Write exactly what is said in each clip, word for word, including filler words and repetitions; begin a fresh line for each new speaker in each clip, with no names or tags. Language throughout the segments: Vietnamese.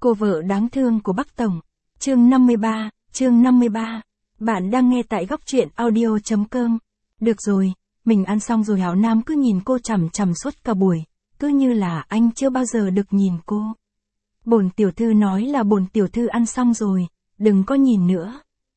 Cô vợ đáng thương của Bắc Tổng. Chương năm mươi ba, chương năm mươi ba. Bạn đang nghe tại góc truyện audio chấm com. Được rồi, mình ăn xong rồi. Hạo Nam cứ nhìn cô chằm chằm suốt cả buổi, cứ như là anh chưa bao giờ được nhìn cô. Bổn tiểu thư nói là bổn tiểu thư ăn xong rồi, đừng có nhìn nữa.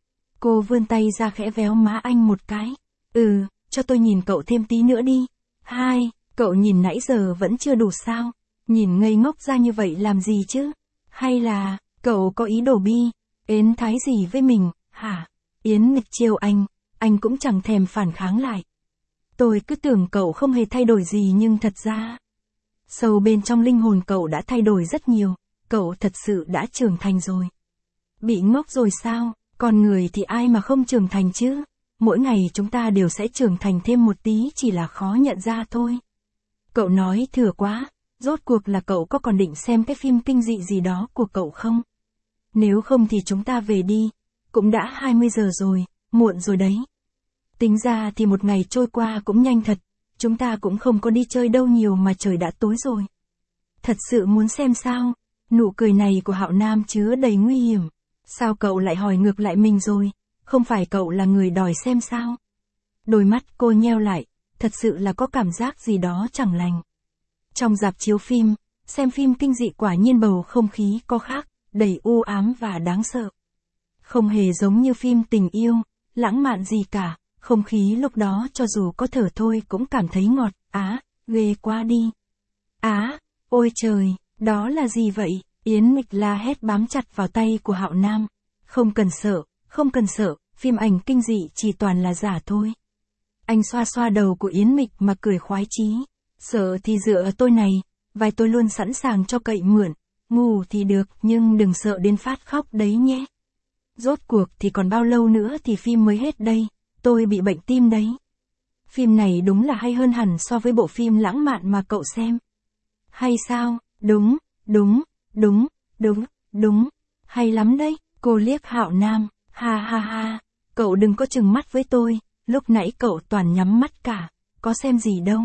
Cô vươn tay ra khẽ véo má anh một cái. Ừ, cho tôi nhìn cậu thêm tí nữa đi. Hai, cậu nhìn nãy giờ vẫn chưa đủ sao? Nhìn ngây ngốc ra như vậy làm gì chứ? Hay là, cậu có ý đồ bi, ến thái gì với mình, hả? Yến nghịch trêu anh, anh cũng chẳng thèm phản kháng lại. Tôi cứ tưởng cậu không hề thay đổi gì nhưng thật ra, sâu bên trong linh hồn cậu đã thay đổi rất nhiều, cậu thật sự đã trưởng thành rồi. Bị ngốc rồi sao? Con người thì ai mà không trưởng thành chứ? Mỗi ngày chúng ta đều sẽ trưởng thành thêm một tí, chỉ là khó nhận ra thôi. Cậu nói thừa quá, rốt cuộc là cậu có còn định xem cái phim kinh dị gì đó của cậu không? Nếu không thì chúng ta về đi, cũng đã hai mươi giờ rồi, muộn rồi đấy. Tính ra thì một ngày trôi qua cũng nhanh thật, chúng ta cũng không có đi chơi đâu nhiều mà trời đã tối rồi. Thật sự muốn xem sao? Nụ cười này của Hạo Nam chứa đầy nguy hiểm. Sao cậu lại hỏi ngược lại mình rồi? Không phải cậu là người đòi xem sao? Đôi mắt cô nheo lại, thật sự là có cảm giác gì đó chẳng lành. Trong rạp chiếu phim, xem phim kinh dị quả nhiên bầu không khí có khác, đầy u ám và đáng sợ. Không hề giống như phim tình yêu, lãng mạn gì cả, không khí lúc đó cho dù có thở thôi cũng cảm thấy ngọt, á, ghê quá đi. Á, ôi trời, đó là gì vậy? Yến Mịch la hét bám chặt vào tay của Hạo Nam. Không cần sợ, không cần sợ, phim ảnh kinh dị chỉ toàn là giả thôi. Anh xoa xoa đầu của Yến Mịch mà cười khoái chí. Sợ thì dựa ở tôi này, vai tôi luôn sẵn sàng cho cậy mượn. Ngủ thì được, nhưng đừng sợ đến phát khóc đấy nhé. Rốt cuộc thì còn bao lâu nữa thì phim mới hết đây, tôi bị bệnh tim đấy. Phim này đúng là hay hơn hẳn so với bộ phim lãng mạn mà cậu xem. Hay sao? Đúng, đúng, đúng, đúng, đúng, hay lắm đấy. Cô liếc Hạo Nam, ha ha ha, cậu đừng có chừng mắt với tôi, lúc nãy cậu toàn nhắm mắt cả, có xem gì đâu.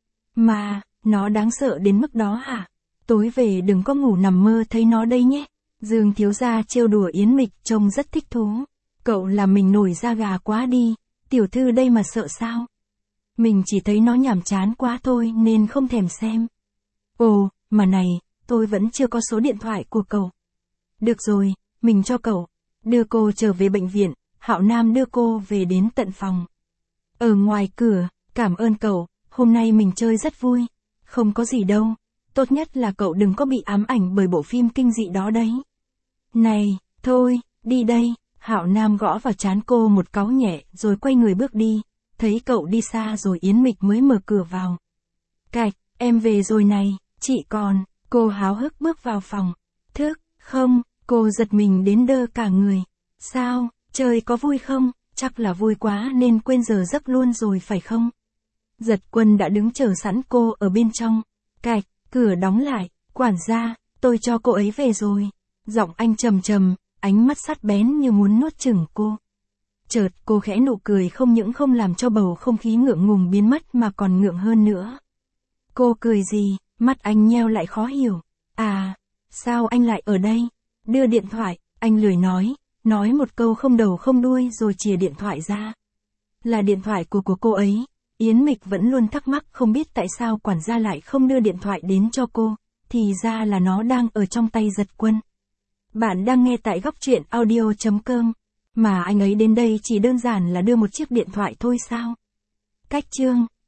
Mà, nó đáng sợ đến mức đó hả? Tối về đừng có ngủ nằm mơ thấy nó đây nhé. Dương thiếu gia trêu đùa Yến Mịch trông rất thích thú. Cậu làm mình nổi da gà quá đi, tiểu thư đây mà sợ sao? Mình chỉ thấy nó nhàm chán quá thôi nên không thèm xem. Ồ, mà này, tôi vẫn chưa có số điện thoại của cậu. Được rồi, mình cho cậu. Đưa cô trở về bệnh viện, Hạo Nam đưa cô về đến tận phòng. Ở ngoài cửa, cảm ơn cậu, hôm nay mình chơi rất vui. Không có gì đâu, tốt nhất là cậu đừng có bị ám ảnh bởi bộ phim kinh dị đó đấy. Này, thôi, đi đây. Hạo Nam gõ vào trán cô một cáu nhẹ rồi quay người bước đi. Thấy cậu đi xa rồi Yến Mịch mới mở cửa vào. Cạch, em về rồi này, chị còn. Cô háo hức bước vào phòng. Thức, không, cô giật mình đến đơ cả người. Sao, trời có vui không? Chắc là vui quá nên quên giờ giấc luôn rồi phải không? Giật Quân đã đứng chờ sẵn cô ở bên trong. Cạch, cửa đóng lại, quản gia, tôi cho cô ấy về rồi. Giọng anh trầm trầm, ánh mắt sắc bén như muốn nuốt chửng cô. Chợt cô khẽ nụ cười không những không làm cho bầu không khí ngượng ngùng biến mất mà còn ngượng hơn nữa. Cô cười gì? Mắt anh nheo lại khó hiểu. À, sao anh lại ở đây? Đưa điện thoại, anh lười nói, nói một câu không đầu không đuôi rồi chìa điện thoại ra. Là điện thoại của của cô ấy. Yến Mịch vẫn luôn thắc mắc không biết tại sao quản gia lại không đưa điện thoại đến cho cô, thì ra là nó đang ở trong tay Giật Quân. Bạn đang nghe tại góc truyện audio chấm com, mà anh ấy đến đây chỉ đơn giản là đưa một chiếc điện thoại thôi sao? Cách chương